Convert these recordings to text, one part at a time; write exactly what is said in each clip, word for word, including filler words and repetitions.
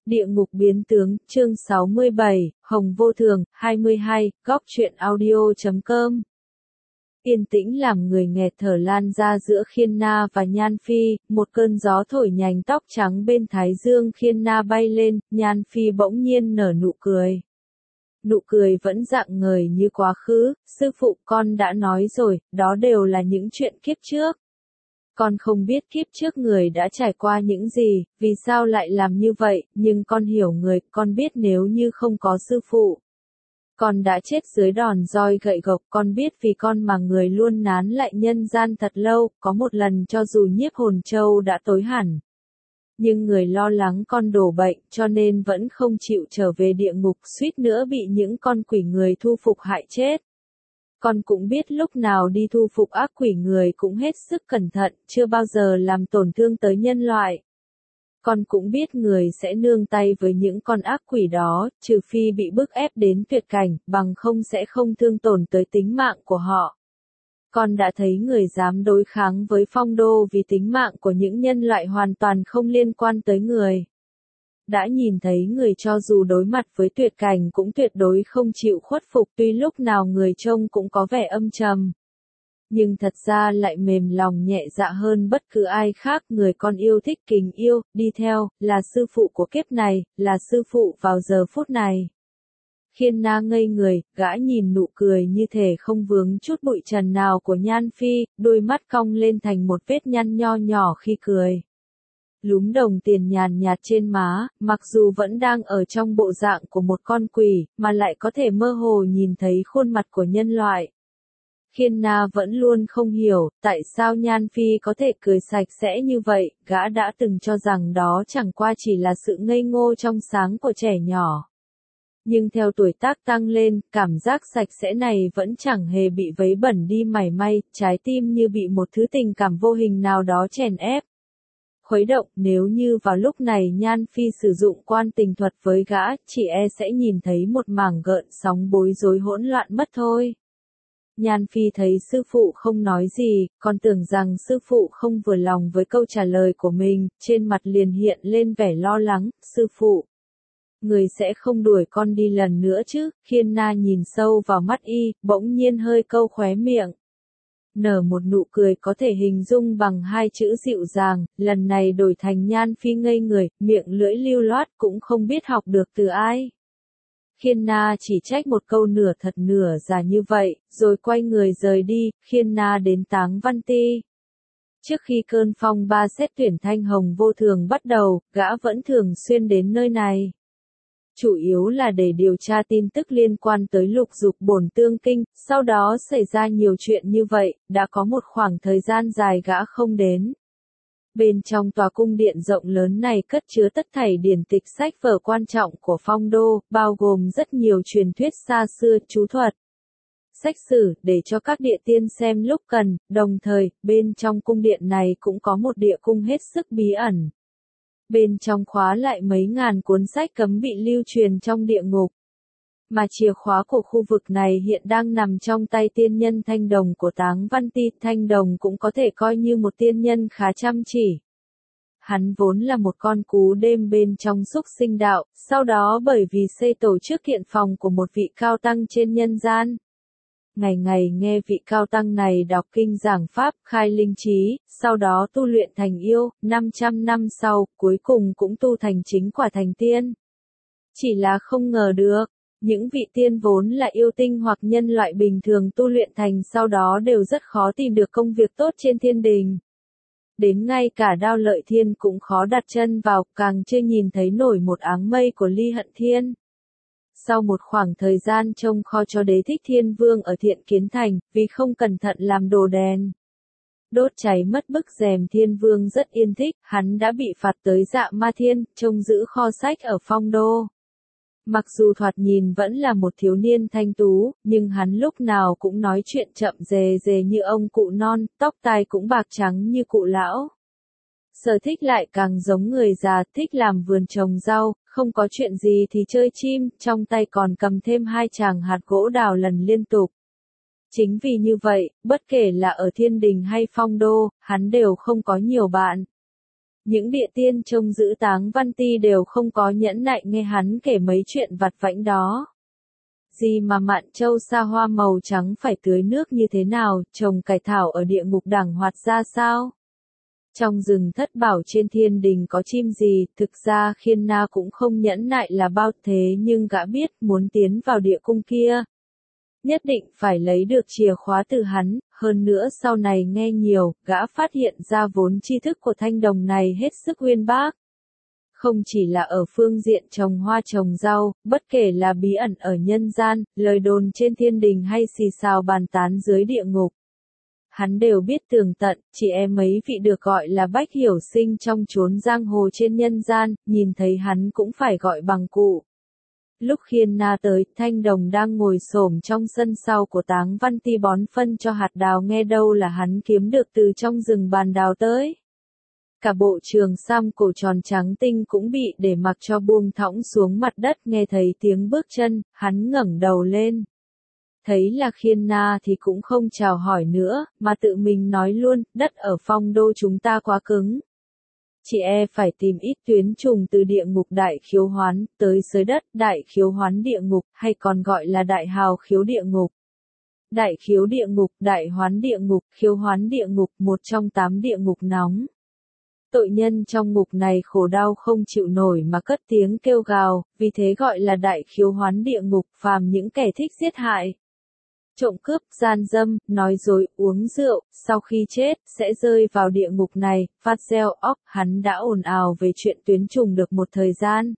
Địa ngục biến tướng, chương sáu mươi bảy, Hồng Vô Thường, hai mươi hai, góc truyện audio chấm com. Yên tĩnh làm người nghẹt thở lan ra giữa Khiên Na và Nhan Phi, một cơn gió thổi nhành tóc trắng bên thái dương Khiên Na bay lên, Nhan Phi bỗng nhiên nở nụ cười. Nụ cười vẫn rạng ngời như quá khứ, sư phụ con đã nói rồi, đó đều là những chuyện kiếp trước. Con không biết kiếp trước người đã trải qua những gì, vì sao lại làm như vậy, nhưng con hiểu người, con biết nếu như không có sư phụ. Con đã chết dưới đòn roi gậy gộc, con biết vì con mà người luôn nán lại nhân gian thật lâu, có một lần cho dù nhiếp hồn châu đã tối hẳn. Nhưng người lo lắng con đổ bệnh, cho nên vẫn không chịu trở về địa ngục, suýt nữa bị những con quỷ người thu phục hại chết. Con cũng biết lúc nào đi thu phục ác quỷ người cũng hết sức cẩn thận, chưa bao giờ làm tổn thương tới nhân loại. Con cũng biết người sẽ nương tay với những con ác quỷ đó, trừ phi bị bức ép đến tuyệt cảnh, bằng không sẽ không thương tổn tới tính mạng của họ. Con đã thấy người dám đối kháng với Phong Đô vì tính mạng của những nhân loại hoàn toàn không liên quan tới người. Đã nhìn thấy người cho dù đối mặt với tuyệt cảnh cũng tuyệt đối không chịu khuất phục, tuy lúc nào người trông cũng có vẻ âm trầm. Nhưng thật ra lại mềm lòng nhẹ dạ hơn bất cứ ai khác, người con yêu thích kính yêu, đi theo, là sư phụ của kiếp này, là sư phụ vào giờ phút này. Khiên Na ngây người, gã nhìn nụ cười như thể không vướng chút bụi trần nào của Nhan Phi, đôi mắt cong lên thành một vết nhăn nho nhỏ khi cười. Lúm đồng tiền nhàn nhạt trên má, mặc dù vẫn đang ở trong bộ dạng của một con quỷ, mà lại có thể mơ hồ nhìn thấy khuôn mặt của nhân loại. Khiên Na vẫn luôn không hiểu, tại sao Nhan Phi có thể cười sạch sẽ như vậy, gã đã từng cho rằng đó chẳng qua chỉ là sự ngây ngô trong sáng của trẻ nhỏ. Nhưng theo tuổi tác tăng lên, cảm giác sạch sẽ này vẫn chẳng hề bị vấy bẩn đi mảy may, trái tim như bị một thứ tình cảm vô hình nào đó chèn ép. Khuấy động, nếu như vào lúc này Nhan Phi sử dụng quan tình thuật với gã, chỉ e sẽ nhìn thấy một mảng gợn sóng bối rối hỗn loạn mất thôi. Nhan Phi thấy sư phụ không nói gì, còn tưởng rằng sư phụ không vừa lòng với câu trả lời của mình, trên mặt liền hiện lên vẻ lo lắng, sư phụ. Người sẽ không đuổi con đi lần nữa chứ, Khiên Na nhìn sâu vào mắt y, bỗng nhiên hơi câu khóe miệng. Nở một nụ cười có thể hình dung bằng hai chữ dịu dàng, lần này đổi thành Nhan Phi ngây người, miệng lưỡi lưu loát cũng không biết học được từ ai. Khiên Na chỉ trách một câu nửa thật nửa giả như vậy, rồi quay người rời đi, Khiên Na đến Táng Văn Ti. Trước khi cơn phong ba xét tuyển thanh Hồng Vô Thường bắt đầu, gã vẫn thường xuyên đến nơi này. Chủ yếu là để điều tra tin tức liên quan tới lục dục bổn tương kinh, sau đó xảy ra nhiều chuyện như vậy, đã có một khoảng thời gian dài gã không đến. Bên trong tòa cung điện rộng lớn này cất chứa tất thảy điển tịch sách vở quan trọng của Phong Đô, bao gồm rất nhiều truyền thuyết xa xưa, chú thuật, sách sử, để cho các địa tiên xem lúc cần, đồng thời, bên trong cung điện này cũng có một địa cung hết sức bí ẩn. Bên trong khóa lại mấy ngàn cuốn sách cấm bị lưu truyền trong địa ngục. Mà chìa khóa của khu vực này hiện đang nằm trong tay tiên nhân Thanh Đồng của Táng Văn Ti. Thanh Đồng cũng có thể coi như một tiên nhân khá chăm chỉ. Hắn vốn là một con cú đêm bên trong xúc sinh đạo, sau đó bởi vì xây tổ chức kiện phòng của một vị cao tăng trên nhân gian. Ngày ngày nghe vị cao tăng này đọc kinh giảng pháp, khai linh trí, sau đó tu luyện thành yêu, năm trăm năm sau, cuối cùng cũng tu thành chính quả thành tiên. Chỉ là không ngờ được, những vị tiên vốn là yêu tinh hoặc nhân loại bình thường tu luyện thành sau đó đều rất khó tìm được công việc tốt trên thiên đình. Đến ngay cả Đao Lợi Thiên cũng khó đặt chân vào, càng chưa nhìn thấy nổi một áng mây của Ly Hận Thiên. Sau một khoảng thời gian trông kho cho Đế Thích Thiên Vương ở Thiện Kiến Thành, vì không cẩn thận làm đồ đèn đốt cháy mất bức rèm, Thiên Vương rất yên thích, hắn đã bị phạt tới Dạ Ma Thiên, trông giữ kho sách ở Phong Đô. Mặc dù thoạt nhìn vẫn là một thiếu niên thanh tú, nhưng hắn lúc nào cũng nói chuyện chậm rề rề như ông cụ non, tóc tai cũng bạc trắng như cụ lão. Sở thích lại càng giống người già, thích làm vườn trồng rau, không có chuyện gì thì chơi chim, trong tay còn cầm thêm hai chàng hạt gỗ đào lần liên tục. Chính vì như vậy, bất kể là ở Thiên Đình hay Phong Đô, hắn đều không có nhiều bạn. Những địa tiên trông giữ Táng Văn Ti đều không có nhẫn nại nghe hắn kể mấy chuyện vặt vãnh đó. Gì mà Mạn Châu xa hoa màu trắng phải tưới nước như thế nào, trồng cải thảo ở địa ngục đẳng hoạt ra sao? Trong rừng thất bảo trên thiên đình có chim gì, thực ra Khiên Na cũng không nhẫn nại là bao thế nhưng gã biết muốn tiến vào địa cung kia. Nhất định phải lấy được chìa khóa từ hắn, hơn nữa sau này nghe nhiều, gã phát hiện ra vốn tri thức của Thanh Đồng này hết sức uyên bác. Không chỉ là ở phương diện trồng hoa trồng rau, bất kể là bí ẩn ở nhân gian, lời đồn trên thiên đình hay xì xào bàn tán dưới địa ngục. Hắn đều biết tường tận, chị em mấy vị được gọi là bách hiểu sinh trong chốn giang hồ trên nhân gian, nhìn thấy hắn cũng phải gọi bằng cụ. Lúc Khiên Na tới, Thanh Đồng đang ngồi xổm trong sân sau của Táng Văn Ti bón phân cho hạt đào nghe đâu là hắn kiếm được từ trong rừng bàn đào tới. Cả bộ trường sam cổ tròn trắng tinh cũng bị để mặc cho buông thõng xuống mặt đất nghe thấy tiếng bước chân, hắn ngẩng đầu lên. Thấy là Khiên Na thì cũng không chào hỏi nữa, mà tự mình nói luôn, đất ở Phong Đô chúng ta quá cứng. Chị e phải tìm ít tuyến trùng từ địa ngục đại khiếu hoán, tới xới đất đại khiếu hoán địa ngục, hay còn gọi là đại hào khiếu địa ngục. Đại khiếu địa ngục, đại hoán địa ngục, khiếu hoán địa ngục, một trong tám địa ngục nóng. Tội nhân trong ngục này khổ đau không chịu nổi mà cất tiếng kêu gào, vì thế gọi là đại khiếu hoán địa ngục, phàm những kẻ thích giết hại, trộm cướp, gian dâm, nói dối, uống rượu, sau khi chết, sẽ rơi vào địa ngục này. Phát gieo óc, hắn đã ồn ào về chuyện tuyến trùng được một thời gian.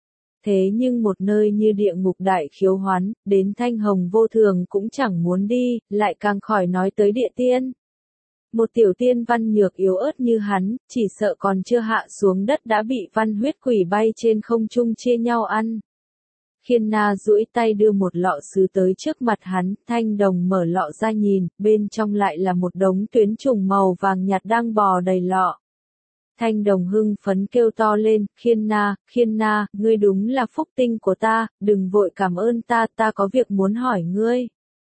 Thế nhưng một nơi như địa ngục đại khiếu hoán, đến Thanh Hồng Vô Thường cũng chẳng muốn đi, lại càng khỏi nói tới địa tiên. Một tiểu tiên văn nhược yếu ớt như hắn, chỉ sợ còn chưa hạ xuống đất đã bị văn huyết quỷ bay trên không trung chia nhau ăn. Khiên Na duỗi tay đưa một lọ sứ tới trước mặt hắn, Thanh Đồng mở lọ ra nhìn, bên trong lại là một đống tuyến trùng màu vàng nhạt đang bò đầy lọ. Thanh Đồng hưng phấn kêu to lên, Khiên Na, Khiên Na, ngươi đúng là phúc tinh của ta, đừng vội cảm ơn ta, ta có việc muốn hỏi ngươi.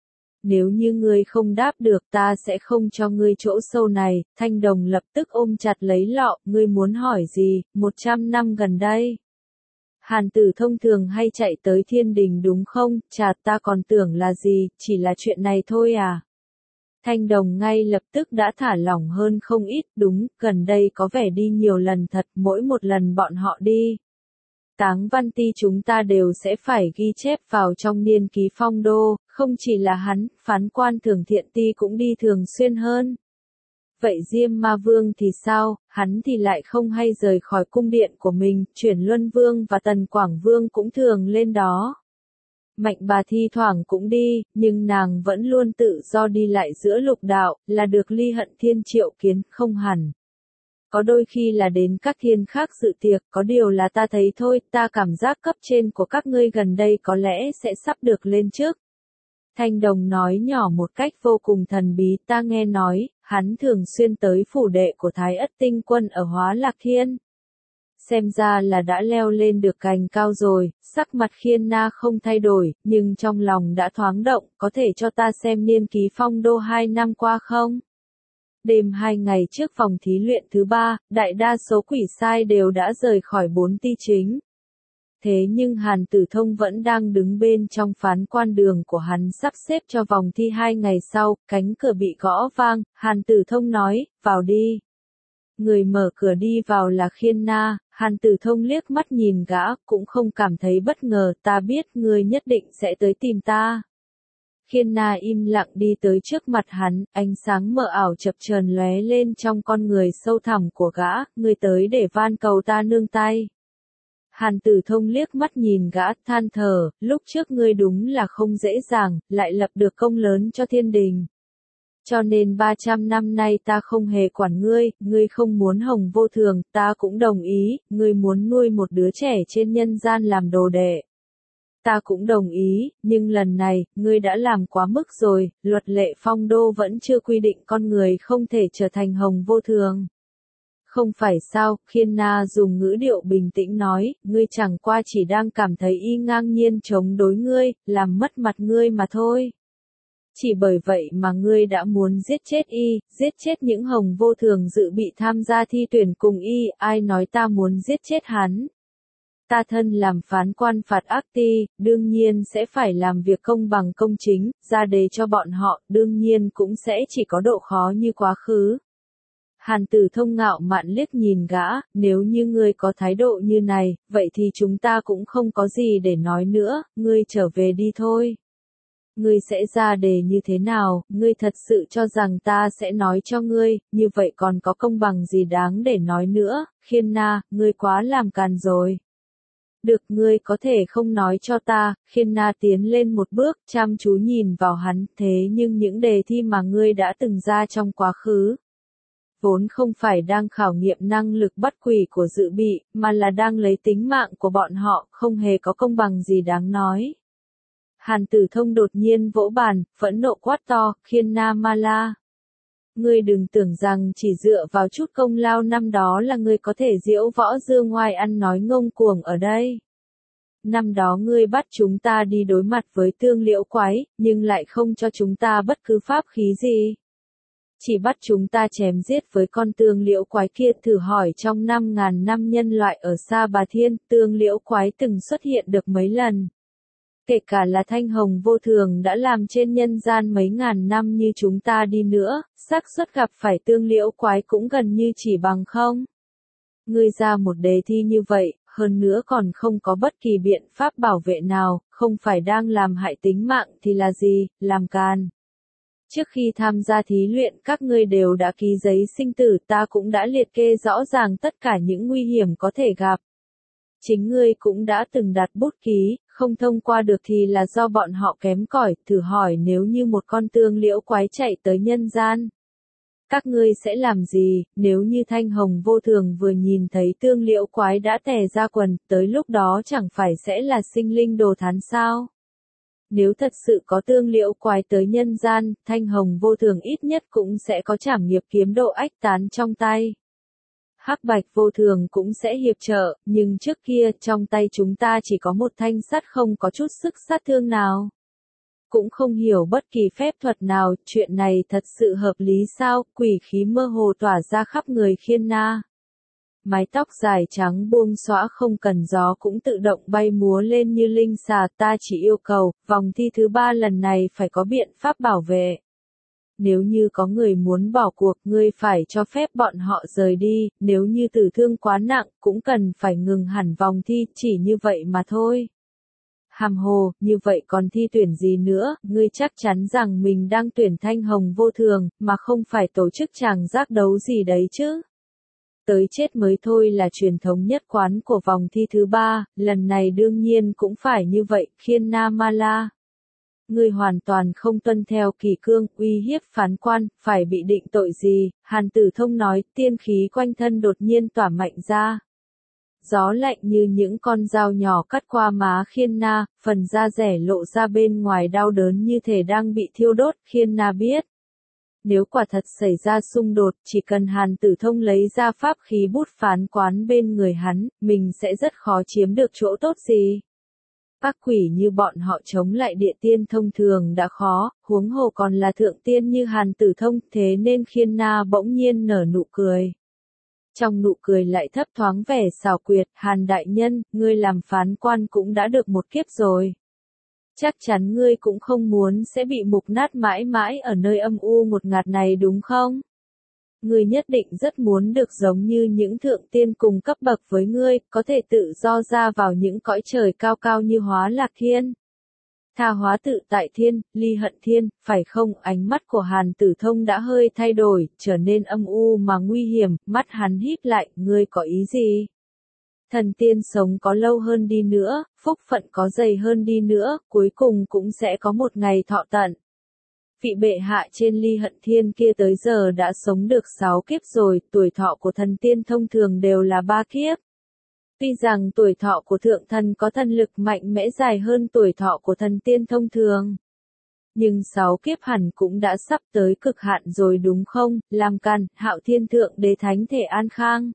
Nếu như ngươi không đáp được ta sẽ không cho ngươi chỗ sâu này. Thanh Đồng lập tức ôm chặt lấy lọ, ngươi muốn hỏi gì, một trăm năm gần đây. Hàn Tử thông thường hay chạy tới thiên đình đúng không, chà ta còn tưởng là gì, chỉ là chuyện này thôi à. Thanh Đồng ngay lập tức đã thả lỏng hơn không ít, đúng, gần đây có vẻ đi nhiều lần thật, mỗi một lần bọn họ đi. Táng Văn Ti chúng ta đều sẽ phải ghi chép vào trong niên ký Phong Đô, không chỉ là hắn, phán quan Thường Thiện Ti cũng đi thường xuyên hơn. Vậy Diêm Ma Vương thì sao, hắn thì lại không hay rời khỏi cung điện của mình, Chuyển Luân Vương và Tần Quảng Vương cũng thường lên đó. Mạnh Bà thi thoảng cũng đi, nhưng nàng vẫn luôn tự do đi lại giữa lục đạo, là được ly hận thiên triệu kiến, không hẳn. Có đôi khi là đến các thiên khác dự tiệc, có điều là ta thấy thôi, ta cảm giác cấp trên của các ngươi gần đây có lẽ sẽ sắp được lên trước. Thanh Đồng nói nhỏ một cách vô cùng thần bí, ta nghe nói, hắn thường xuyên tới phủ đệ của Thái Ất Tinh Quân ở Hóa Lạc Thiên. Xem ra là đã leo lên được cành cao rồi, sắc mặt Khiên Na không thay đổi, nhưng trong lòng đã thoáng động, có thể cho ta xem niên ký Phong Đô hai năm qua không? Đêm hai ngày trước vòng thí luyện thứ ba, đại đa số quỷ sai đều đã rời khỏi bốn ti chính. Thế nhưng Hàn Tử Thông vẫn đang đứng bên trong phán quan đường của hắn sắp xếp cho vòng thi hai ngày sau, cánh cửa bị gõ vang, Hàn Tử Thông nói, vào đi. Người mở cửa đi vào là Khiên Na, Hàn Tử Thông liếc mắt nhìn gã, cũng không cảm thấy bất ngờ, ta biết ngươi nhất định sẽ tới tìm ta. Khiên Na im lặng đi tới trước mặt hắn, ánh sáng mờ ảo chập chờn lóe lên trong con người sâu thẳm của gã, ngươi tới để van cầu ta nương tay. Hàn Tử Thông liếc mắt nhìn gã, than thở, lúc trước ngươi đúng là không dễ dàng, lại lập được công lớn cho thiên đình. Cho nên ba trăm năm nay ta không hề quản ngươi, ngươi không muốn Hồng Vô Thường, ta cũng đồng ý, ngươi muốn nuôi một đứa trẻ trên nhân gian làm đồ đệ. Ta cũng đồng ý, nhưng lần này, ngươi đã làm quá mức rồi, luật lệ Phong Đô vẫn chưa quy định con người không thể trở thành Hồng Vô Thường. Không phải sao, Khiên Na dùng ngữ điệu bình tĩnh nói, ngươi chẳng qua chỉ đang cảm thấy y ngang nhiên chống đối ngươi, làm mất mặt ngươi mà thôi. Chỉ bởi vậy mà ngươi đã muốn giết chết y, giết chết những hồng vô thường dự bị tham gia thi tuyển cùng y, ai nói ta muốn giết chết hắn. Ta thân làm phán quan phạt ác ti, đương nhiên sẽ phải làm việc công bằng công chính, ra đề cho bọn họ, đương nhiên cũng sẽ chỉ có độ khó như quá khứ. Hàn Tử Thông ngạo mạn liếc nhìn gã, nếu như ngươi có thái độ như này, vậy thì chúng ta cũng không có gì để nói nữa, ngươi trở về đi thôi. Ngươi sẽ ra đề như thế nào, ngươi thật sự cho rằng ta sẽ nói cho ngươi, như vậy còn có công bằng gì đáng để nói nữa, Khiên Na, ngươi quá làm càn rồi. Được, ngươi có thể không nói cho ta, Khiên Na tiến lên một bước, chăm chú nhìn vào hắn, thế nhưng những đề thi mà ngươi đã từng ra trong quá khứ, vốn không phải đang khảo nghiệm năng lực bắt quỷ của dự bị, mà là đang lấy tính mạng của bọn họ, không hề có công bằng gì đáng nói. Hàn Tử Thông đột nhiên vỗ bàn, phẫn nộ quát to, Khiên Na Ma La. Ngươi đừng tưởng rằng chỉ dựa vào chút công lao năm đó là ngươi có thể diễu võ dương ngoai ăn nói ngông cuồng ở đây. Năm đó ngươi bắt chúng ta đi đối mặt với Tương Liễu Quái, nhưng lại không cho chúng ta bất cứ pháp khí gì. Chỉ bắt chúng ta chém giết với con Tương Liễu Quái kia, thử hỏi trong năm ngàn năm nhân loại ở Sa Bà Thiên, Tương Liễu Quái từng xuất hiện được mấy lần. Kể cả là Thanh Hồng Vô Thường đã làm trên nhân gian mấy ngàn năm như chúng ta đi nữa, xác suất gặp phải Tương Liễu Quái cũng gần như chỉ bằng không. Ngươi ra một đề thi như vậy, hơn nữa còn không có bất kỳ biện pháp bảo vệ nào, không phải đang làm hại tính mạng thì là gì, làm càn. Trước khi tham gia thí luyện các ngươi đều đã ký giấy sinh tử, ta cũng đã liệt kê rõ ràng tất cả những nguy hiểm có thể gặp. Chính ngươi cũng đã từng đặt bút ký, không thông qua được thì là do bọn họ kém cỏi, thử hỏi nếu như một con Tương Liễu Quái chạy tới nhân gian. Các ngươi sẽ làm gì, nếu như Thanh Hồng Vô Thường vừa nhìn thấy Tương Liễu Quái đã tè ra quần, tới lúc đó chẳng phải sẽ là sinh linh đồ thán sao? Nếu thật sự có Tương Liễu Quái tới nhân gian, Thanh Hồng Vô Thường ít nhất cũng sẽ có trảm nghiệp kiếm độ ách tán trong tay. Hắc Bạch Vô Thường cũng sẽ hiệp trợ, nhưng trước kia trong tay chúng ta chỉ có một thanh sắt không có chút sức sát thương nào. Cũng không hiểu bất kỳ phép thuật nào, chuyện này thật sự hợp lý sao, quỷ khí mơ hồ tỏa ra khắp người Khiên Na. Mái tóc dài trắng buông xõa không cần gió cũng tự động bay múa lên như linh xà, ta chỉ yêu cầu, vòng thi thứ ba lần này phải có biện pháp bảo vệ. Nếu như có người muốn bỏ cuộc, ngươi phải cho phép bọn họ rời đi, nếu như tử thương quá nặng, cũng cần phải ngừng hẳn vòng thi, chỉ như vậy mà thôi. Hàm Hồ, như vậy còn thi tuyển gì nữa, ngươi chắc chắn rằng mình đang tuyển Thanh Hồng Vô Thường, mà không phải tổ chức chàng giác đấu gì đấy chứ. Tới chết mới thôi là truyền thống nhất quán của vòng thi thứ ba, lần này đương nhiên cũng phải như vậy, Khiên Na Ma La. Ngươi hoàn toàn không tuân theo kỷ cương, uy hiếp phán quan, phải bị định tội gì, Hàn Tử Thông nói, tiên khí quanh thân đột nhiên tỏa mạnh ra. Gió lạnh như những con dao nhỏ cắt qua má Khiên Na, phần da rẻ lộ ra bên ngoài đau đớn như thể đang bị thiêu đốt, Khiên Na biết. Nếu quả thật xảy ra xung đột, chỉ cần Hàn Tử Thông lấy ra pháp khí bút phán quán bên người hắn, mình sẽ rất khó chiếm được chỗ tốt gì. Các quỷ như bọn họ chống lại địa tiên thông thường đã khó, huống hồ còn là thượng tiên như Hàn Tử Thông, thế nên Khiên Na bỗng nhiên nở nụ cười. Trong nụ cười lại thấp thoáng vẻ xảo quyệt, Hàn đại nhân, ngươi làm phán quan cũng đã được một kiếp rồi. Chắc chắn ngươi cũng không muốn sẽ bị mục nát mãi mãi ở nơi âm u một ngạt này đúng không? Ngươi nhất định rất muốn được giống như những thượng tiên cùng cấp bậc với ngươi, có thể tự do ra vào những cõi trời cao cao như Hóa Lạc Thiên. Tha hóa tự tại thiên, ly hận thiên, phải không? Ánh mắt của Hàn Tử Thông đã hơi thay đổi, trở nên âm u mà nguy hiểm, mắt hắn híp lại, ngươi có ý gì? Thần tiên sống có lâu hơn đi nữa, phúc phận có dày hơn đi nữa, cuối cùng cũng sẽ có một ngày thọ tận. Vị bệ hạ trên ly hận thiên kia tới giờ đã sống được sáu kiếp rồi, tuổi thọ của thần tiên thông thường đều là ba kiếp. Tuy rằng tuổi thọ của thượng thần có thần lực mạnh mẽ dài hơn tuổi thọ của thần tiên thông thường. Nhưng sáu kiếp hẳn cũng đã sắp tới cực hạn rồi đúng không, làm càn, Hạo Thiên Thượng Đế thánh thể an khang.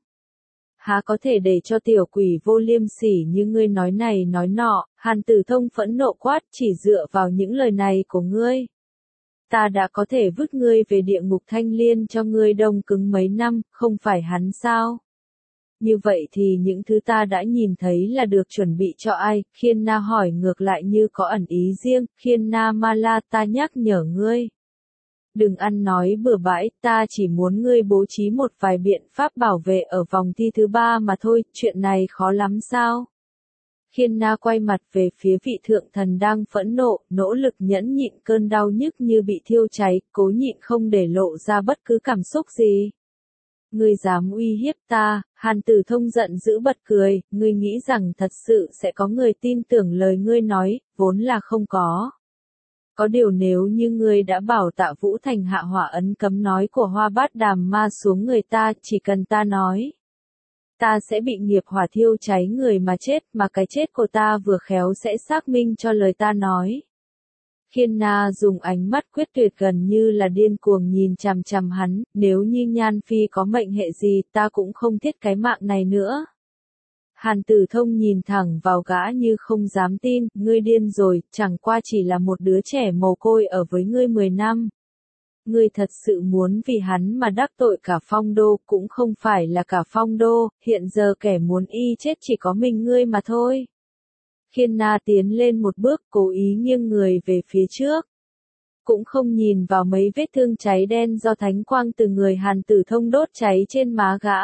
Há có thể để cho tiểu quỷ vô liêm sỉ như ngươi nói này nói nọ, Hàn Tử Thông phẫn nộ quát, chỉ dựa vào những lời này của ngươi. ta đã có thể vứt ngươi về địa ngục thanh liên cho ngươi đông cứng mấy năm, không phải hắn sao? Như vậy thì những thứ ta đã nhìn thấy là được chuẩn bị cho ai? Khiên Na hỏi ngược lại như có ẩn ý riêng, Khiên Na Ma La, ta nhắc nhở ngươi. Đừng ăn nói bừa bãi, ta chỉ muốn ngươi bố trí một vài biện pháp bảo vệ ở vòng thi thứ ba mà thôi, chuyện này khó lắm sao? Khiên Na quay mặt về phía vị thượng thần đang phẫn nộ, nỗ lực nhẫn nhịn cơn đau nhức như bị thiêu cháy, cố nhịn không để lộ ra bất cứ cảm xúc gì. Ngươi dám uy hiếp ta? Hàn Tử Thông giận dữ bật cười, ngươi nghĩ rằng thật sự sẽ có người tin tưởng lời ngươi nói, vốn là không có. Có điều nếu như ngươi đã bảo Tạ Vũ Thành hạ hỏa ấn cấm nói của Hoa Bát Đàm Ma xuống người ta, chỉ cần ta nói, ta sẽ bị nghiệp hỏa thiêu cháy người mà chết, mà cái chết của ta vừa khéo sẽ xác minh cho lời ta nói. Khiên Na dùng ánh mắt quyết tuyệt gần như là điên cuồng nhìn chằm chằm hắn, nếu như Nhan Phi có mệnh hệ gì ta cũng không thiết cái mạng này nữa. Hàn Tử Thông nhìn thẳng vào gã như không dám tin, ngươi điên rồi, chẳng qua chỉ là một đứa trẻ mồ côi ở với ngươi mười năm. Ngươi thật sự muốn vì hắn mà đắc tội cả Phong Đô, cũng không phải là cả Phong Đô, hiện giờ kẻ muốn y chết chỉ có mình ngươi mà thôi. Khiên Na tiến lên một bước, cố ý nghiêng người về phía trước. Cũng không nhìn vào mấy vết thương cháy đen do thánh quang từ người Hàn Tử Thông đốt cháy trên má gã.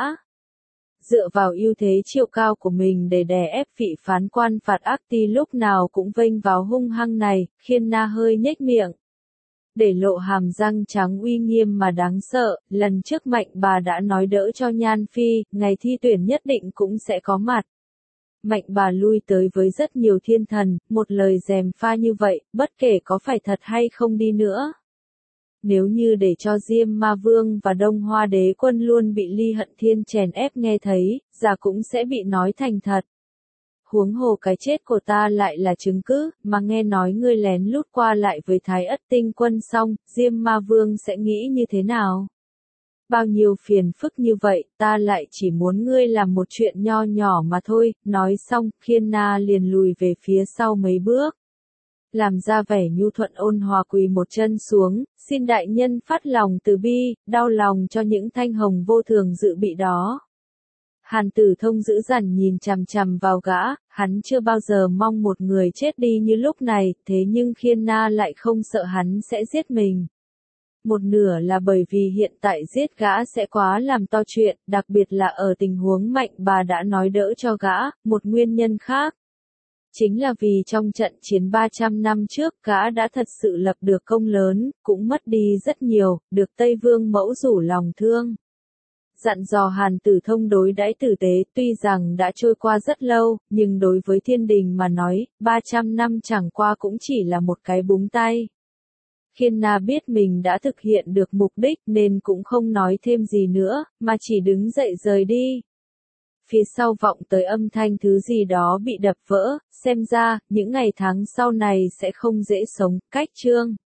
Dựa vào ưu thế chiều cao của mình để đè ép vị phán quan phạt ác ti lúc nào cũng vênh vào hung hăng này, Khiên Na hơi nhếch miệng. Để lộ hàm răng trắng uy nghiêm mà đáng sợ, lần trước Mạnh Bà đã nói đỡ cho Nhan Phi, ngày thi tuyển nhất định cũng sẽ có mặt. Mạnh Bà lui tới với rất nhiều thiên thần, một lời gièm pha như vậy, bất kể có phải thật hay không đi nữa. Nếu như để cho Diêm Ma Vương và Đông Hoa Đế Quân luôn bị Ly Hận Thiên chèn ép nghe thấy, già cũng sẽ bị nói thành thật. Huống hồ cái chết của ta lại là chứng cứ, mà nghe nói ngươi lén lút qua lại với Thái Ất Tinh Quân xong, Diêm Ma Vương sẽ nghĩ như thế nào? Bao nhiêu phiền phức như vậy, ta lại chỉ muốn ngươi làm một chuyện nho nhỏ mà thôi, nói xong, Khiên Na liền lùi về phía sau mấy bước. Làm ra vẻ nhu thuận ôn hòa quỳ một chân xuống, xin đại nhân phát lòng từ bi, đau lòng cho những thanh hồng vô thường dự bị đó. Hàn Tử Thông dữ dằn nhìn chằm chằm vào gã, hắn chưa bao giờ mong một người chết đi như lúc này, thế nhưng Khiên Na lại không sợ hắn sẽ giết mình. Một nửa là bởi vì hiện tại giết gã sẽ quá làm to chuyện, đặc biệt là ở tình huống Mạnh Bà đã nói đỡ cho gã, một nguyên nhân khác. Chính là vì trong trận chiến ba trăm năm trước gã đã thật sự lập được công lớn, cũng mất đi rất nhiều, được Tây Vương mẫu rủ lòng thương. Dặn dò Hàn Tử Thông đối đãi tử tế, tuy rằng đã trôi qua rất lâu, nhưng đối với thiên đình mà nói, ba trăm năm chẳng qua cũng chỉ là một cái búng tay. Khiên Na biết mình đã thực hiện được mục đích nên cũng không nói thêm gì nữa, mà chỉ đứng dậy rời đi. Phía sau vọng tới âm thanh thứ gì đó bị đập vỡ, xem ra, những ngày tháng sau này sẽ không dễ sống, cách chương.